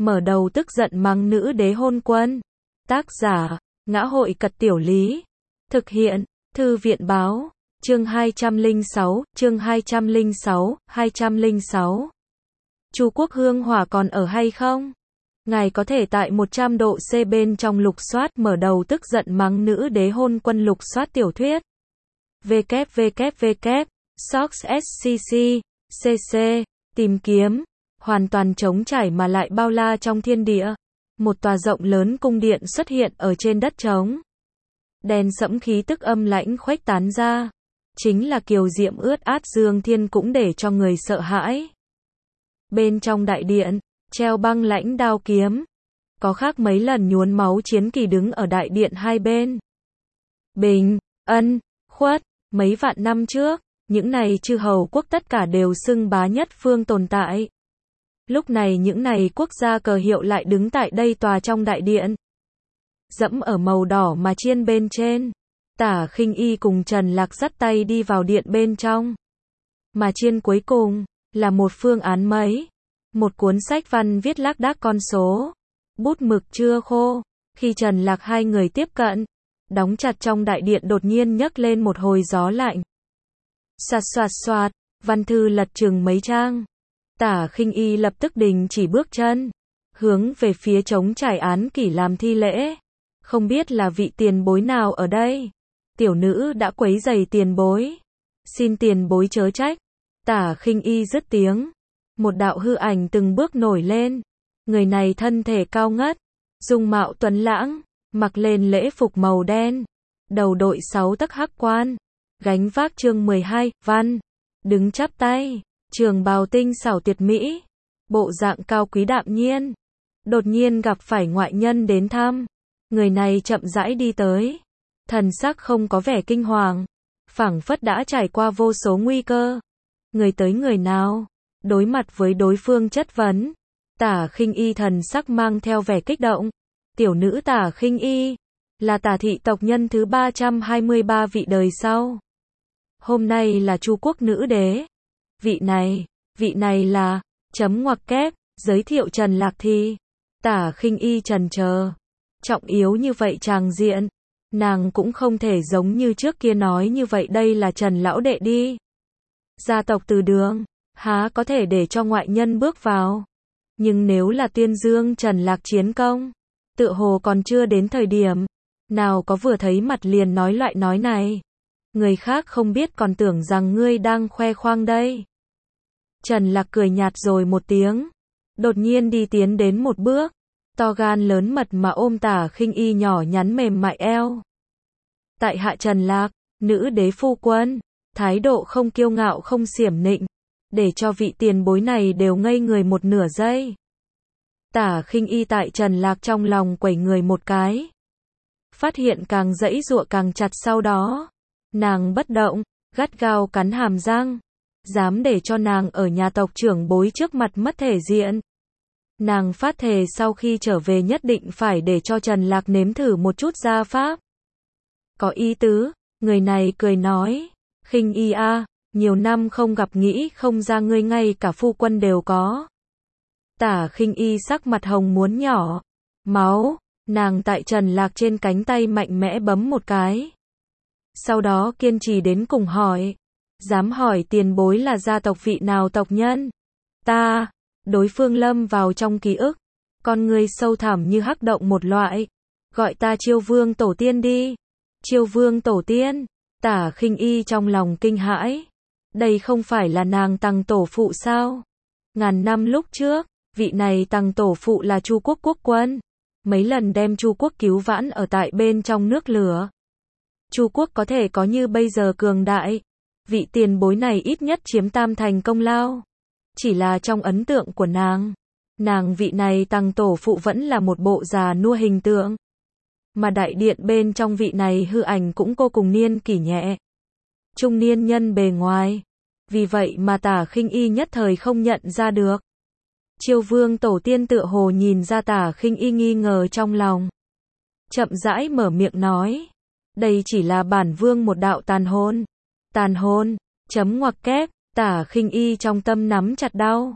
mở đầu tức giận mắng nữ đế hôn quân. Tác giả, Ngã hội Cật Tiểu Lý. Thực hiện, Thư viện Báo. Chương 206, chương 206. Chu Quốc Hương Hỏa còn ở hay không? Ngài có thể tại 100 độ C bên trong lục soát mở đầu tức giận mắng nữ đế hôn quân lục soát tiểu thuyết. www. Sox SCC, CC, tìm kiếm. Hoàn toàn trống trải mà lại bao la trong thiên địa. Một tòa rộng lớn cung điện xuất hiện ở trên đất trống. Đen sẫm khí tức âm lãnh khuếch tán ra. Chính là kiều diệm ướt át dương thiên cũng để cho người sợ hãi. Bên trong đại điện, treo băng lãnh đao kiếm. Có khác mấy lần nhuốm máu chiến kỳ đứng ở đại điện hai bên. Bình, Ân, Khuất, mấy vạn năm trước, những này chư hầu quốc tất cả đều xưng bá nhất phương tồn tại. Lúc này những này quốc gia cờ hiệu lại đứng tại đây tòa trong đại điện. Dẫm ở màu đỏ mà chiên bên trên. Tả Khinh Y cùng Trần Lạc dắt tay đi vào điện bên trong. Mà chiên cuối cùng, là một phương án mấy. Một cuốn sách văn viết lác đác con số. Bút mực chưa khô. Khi Trần Lạc hai người tiếp cận, đóng chặt trong đại điện đột nhiên nhấc lên một hồi gió lạnh. Xoạt xoạt xoạt, văn thư lật chừng mấy trang. Tả Khinh Y lập tức đình chỉ bước chân, hướng về phía trống trải án kỷ làm thi lễ. Không biết là vị tiền bối nào ở đây? Tiểu nữ đã quấy rầy tiền bối. Xin tiền bối chớ trách. Tả Khinh Y dứt tiếng. Một đạo hư ảnh từng bước nổi lên. Người này thân thể cao ngất, dung mạo tuấn lãng, mặc lên lễ phục màu đen, đầu đội 6 tấc hắc quan, gánh vác chương 12, văn, đứng chắp tay, trường bào tinh xảo tuyệt mỹ, bộ dạng cao quý đạm nhiên. Đột nhiên gặp phải ngoại nhân đến thăm, người này chậm rãi đi tới, thần sắc không có vẻ kinh hoàng, phảng phất đã trải qua vô số nguy cơ. Người tới người nào? Đối mặt với đối phương chất vấn, Tả Khinh Y thần sắc mang theo vẻ kích động. Tiểu nữ Tả Khinh Y, là Tả thị tộc nhân thứ 323 vị đời sau. Hôm nay là Chu Quốc nữ đế. Vị này là, chấm ngoặc kép, giới thiệu Trần Lạc thì. Tả Khinh Y trần chờ. Trọng yếu như vậy tràng diện. Nàng cũng không thể giống như trước kia nói như vậy đây là Trần lão đệ đi. Gia tộc Từ Đường, há có thể để cho ngoại nhân bước vào. Nhưng nếu là tuyên dương Trần Lạc chiến công, tựa hồ còn chưa đến thời điểm. Nào có vừa thấy mặt liền nói loại nói này. Người khác không biết còn tưởng rằng ngươi đang khoe khoang đây. Trần Lạc cười nhạt rồi một tiếng. Đột nhiên đi tiến đến một bước. To gan lớn mật mà ôm Tả Khinh Y nhỏ nhắn mềm mại eo. Tại hạ Trần Lạc, nữ đế phu quân. Thái độ không kiêu ngạo không xiểm nịnh. Để cho vị tiền bối này đều ngây người một nửa giây. Tả Khinh Y tại Trần Lạc trong lòng quẩy người một cái. Phát hiện càng giãy giụa càng chặt sau đó. Nàng bất động, gắt gao cắn hàm răng. Dám để cho nàng ở nhà tộc trưởng bối trước mặt mất thể diện. Nàng phát thề sau khi trở về nhất định phải để cho Trần Lạc nếm thử một chút gia pháp. Có ý tứ, người này cười nói. Khinh Y a, nhiều năm không gặp nghĩ không ra ngươi ngay cả phu quân đều có. Tả Khinh Y sắc mặt hồng muốn nhỏ. Máu, nàng tại Trần Lạc trên cánh tay mạnh mẽ bấm một cái. Sau đó kiên trì đến cùng hỏi. Dám hỏi tiền bối là gia tộc vị nào tộc nhân? Ta, đối phương lâm vào trong ký ức. Con người sâu thẳm như hắc động một loại. Gọi ta Chiêu Vương Tổ Tiên đi. Chiêu Vương Tổ Tiên. Tả Khinh Y trong lòng kinh hãi. Đây không phải là nàng Tằng tổ phụ sao? Ngàn năm lúc trước, vị này Tằng tổ phụ là Chu Quốc quốc quân. Mấy lần đem Chu Quốc cứu vãn ở tại bên trong nước lửa. Chu Quốc có thể có như bây giờ cường đại. Vị tiền bối này ít nhất chiếm tam thành công lao. Chỉ là trong ấn tượng của nàng vị này Tằng tổ phụ vẫn là một bộ già nua hình tượng. Mà đại điện bên trong vị này hư ảnh cũng vô cùng niên kỷ nhẹ. Trung niên nhân bề ngoài. Vì vậy mà Tả Khinh Y nhất thời không nhận ra được. Chiêu Vương Tổ Tiên tựa hồ nhìn ra Tả Khinh Y nghi ngờ trong lòng. Chậm rãi mở miệng nói. Đây chỉ là bản vương một đạo tàn hồn. Tàn hồn, chấm ngoặc kép, Tả Khinh Y trong tâm nắm chặt đau.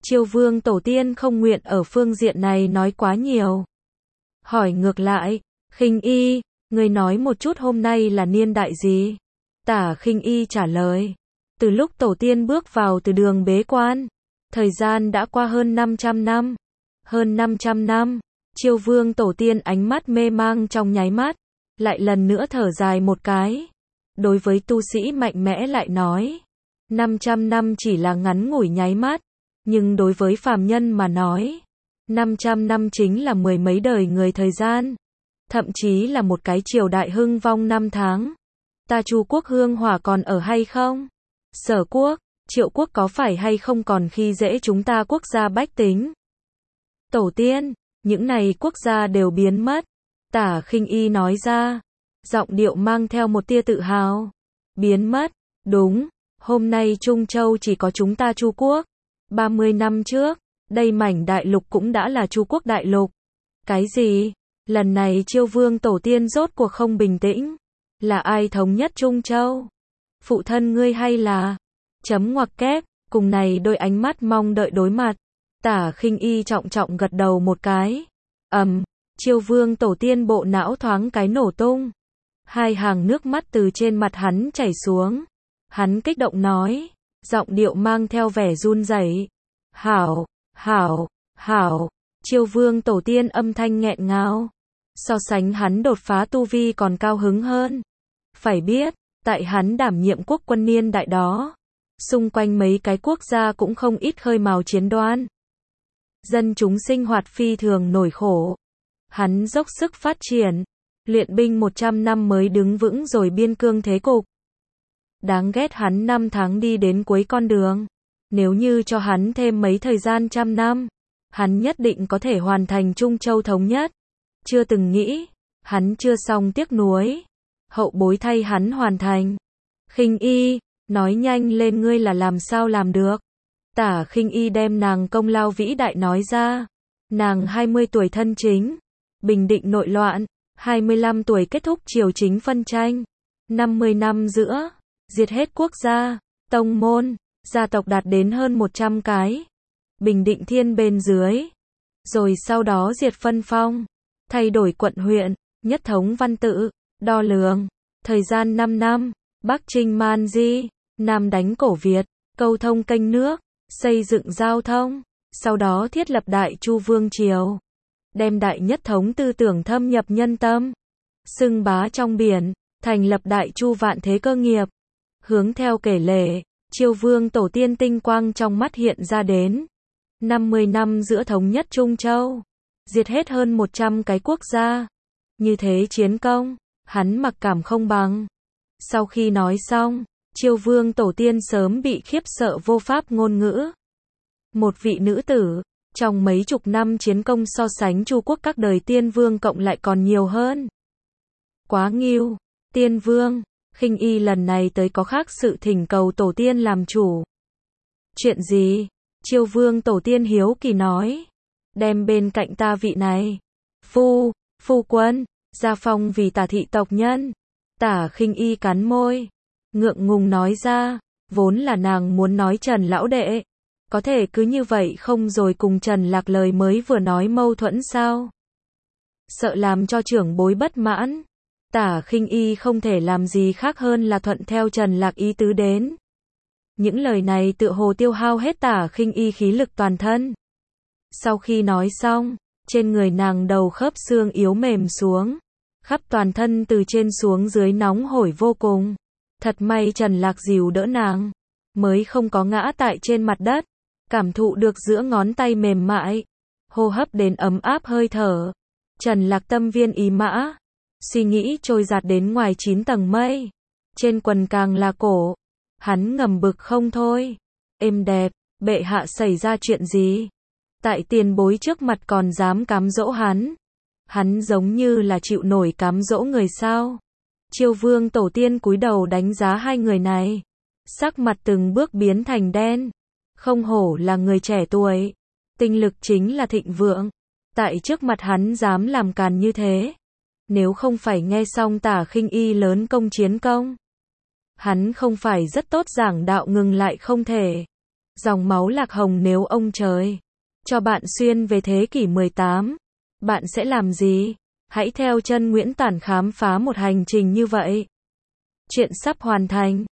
Chiêu Vương tổ tiên không nguyện ở phương diện này nói quá nhiều. Hỏi ngược lại, Khinh Y, ngươi nói một chút hôm nay là niên đại gì? Tả Khinh Y trả lời, từ lúc tổ tiên bước vào từ đường bế quan, thời gian đã qua hơn 500 năm. Hơn 500 năm, Chiêu Vương tổ tiên ánh mắt mê mang trong nháy mắt, lại lần nữa thở dài một cái. Đối với tu sĩ mạnh mẽ lại nói, 500 năm chỉ là ngắn ngủi nháy mắt, nhưng đối với phàm nhân mà nói, 500 năm chính là mười mấy đời người thời gian, thậm chí là một cái triều đại hưng vong năm tháng. Ta Chu quốc hương hỏa còn ở hay không? Sở quốc, Triệu quốc có phải hay không còn khi dễ chúng ta quốc gia bách tính? Tổ tiên, những này quốc gia đều biến mất. Tả Khinh Y nói ra, giọng điệu mang theo một tia tự hào. Biến mất, đúng, hôm nay Trung Châu chỉ có chúng ta Chu quốc. 30 năm trước, đây mảnh đại lục cũng đã là Chu quốc đại lục. Cái gì? Lần này Chiêu Vương tổ tiên rốt cuộc không bình tĩnh. Là ai thống nhất Trung Châu? Phụ thân ngươi hay là? Chấm ngoặc kép, cùng này đôi ánh mắt mong đợi đối mặt. Tả Khinh Y trọng trọng gật đầu một cái. Chiêu Vương tổ tiên bộ não thoáng cái nổ tung. Hai hàng nước mắt từ trên mặt hắn chảy xuống. Hắn kích động nói, giọng điệu mang theo vẻ run rẩy. Hảo, hảo, hảo. Chiêu Vương tổ tiên âm thanh nghẹn ngào. So sánh hắn đột phá tu vi còn cao hứng hơn. Phải biết, tại hắn đảm nhiệm quốc quân niên đại đó, xung quanh mấy cái quốc gia cũng không ít khơi mào chiến đoan. Dân chúng sinh hoạt phi thường nổi khổ. Hắn dốc sức phát triển, luyện binh 100 năm mới đứng vững rồi biên cương thế cục. Đáng ghét hắn 5 tháng đi đến cuối con đường. Nếu như cho hắn thêm mấy thời gian trăm năm, hắn nhất định có thể hoàn thành Trung Châu thống nhất. Chưa từng nghĩ, hắn chưa xong tiếc nuối. Hậu bối thay hắn hoàn thành. Khinh Y, nói nhanh lên ngươi là làm sao làm được. Tả Khinh Y đem nàng công lao vĩ đại nói ra. Nàng 20 tuổi thân chính, bình định nội loạn, 25 tuổi kết thúc triều chính phân tranh, 50 năm giữa, diệt hết quốc gia, tông môn, gia tộc đạt đến hơn 100 cái, bình định thiên bên dưới, rồi sau đó diệt phân phong, thay đổi quận huyện, nhất thống văn tự, đo lường, thời gian 5 năm, Bắc chinh Man Di, Nam đánh cổ Việt, câu thông kênh nước, xây dựng giao thông, sau đó thiết lập Đại Chu Vương Triều, đem đại nhất thống tư tưởng thâm nhập nhân tâm, xưng bá trong biển, thành lập Đại Chu vạn thế cơ nghiệp. Hướng theo kể lể, Chiêu Vương tổ tiên tinh quang trong mắt hiện ra đến. 50 năm giữa thống nhất Trung Châu, diệt hết hơn 100 cái quốc gia. Như thế chiến công, hắn mặc cảm không bằng. Sau khi nói xong, Chiêu Vương tổ tiên sớm bị khiếp sợ vô pháp ngôn ngữ. Một vị nữ tử, trong mấy chục năm chiến công so sánh Chu quốc các đời tiên vương cộng lại còn nhiều hơn. Quá nghiêu, tiên vương, Khinh Y lần này tới có khác sự thỉnh cầu tổ tiên làm chủ. Chuyện gì? Chiêu Vương tổ tiên hiếu kỳ nói. Đem bên cạnh ta vị này. Phu quân, gia phong vì Tả thị tộc nhân. Tả Khinh Y cắn môi, ngượng ngùng nói ra, vốn là nàng muốn nói Trần lão đệ. Có thể cứ như vậy không rồi cùng Trần Lạc lời mới vừa nói mâu thuẫn sao? Sợ làm cho trưởng bối bất mãn. Tả Khinh Y không thể làm gì khác hơn là thuận theo Trần Lạc ý tứ đến. Những lời này tựa hồ tiêu hao hết Tả Khinh Y khí lực toàn thân. Sau khi nói xong, trên người nàng đầu khớp xương yếu mềm xuống, khắp toàn thân từ trên xuống dưới nóng hổi vô cùng. Thật may Trần Lạc dìu đỡ nàng, mới không có ngã tại trên mặt đất, cảm thụ được giữa ngón tay mềm mại, hô hấp đến ấm áp hơi thở. Trần Lạc tâm viên ý mã, suy nghĩ trôi dạt đến ngoài 9 tầng mây. Trên quần càng là cổ, hắn ngầm bực không thôi. Êm đẹp, bệ hạ xảy ra chuyện gì? Tại tiền bối trước mặt còn dám cám dỗ hắn. Hắn giống như là chịu nổi cám dỗ người sao? Chiêu Vương tổ tiên cúi đầu đánh giá hai người này. Sắc mặt từng bước biến thành đen. Không hổ là người trẻ tuổi. Tinh lực chính là thịnh vượng. Tại trước mặt hắn dám làm càn như thế. Nếu không phải nghe xong Tả Khinh Y lớn công chiến công, hắn không phải rất tốt giảng đạo ngừng lại không thể. Dòng máu lạc hồng nếu ông trời cho bạn xuyên về thế kỷ 18, bạn sẽ làm gì? Hãy theo chân Nguyễn Tản khám phá một hành trình như vậy. Chuyện sắp hoàn thành.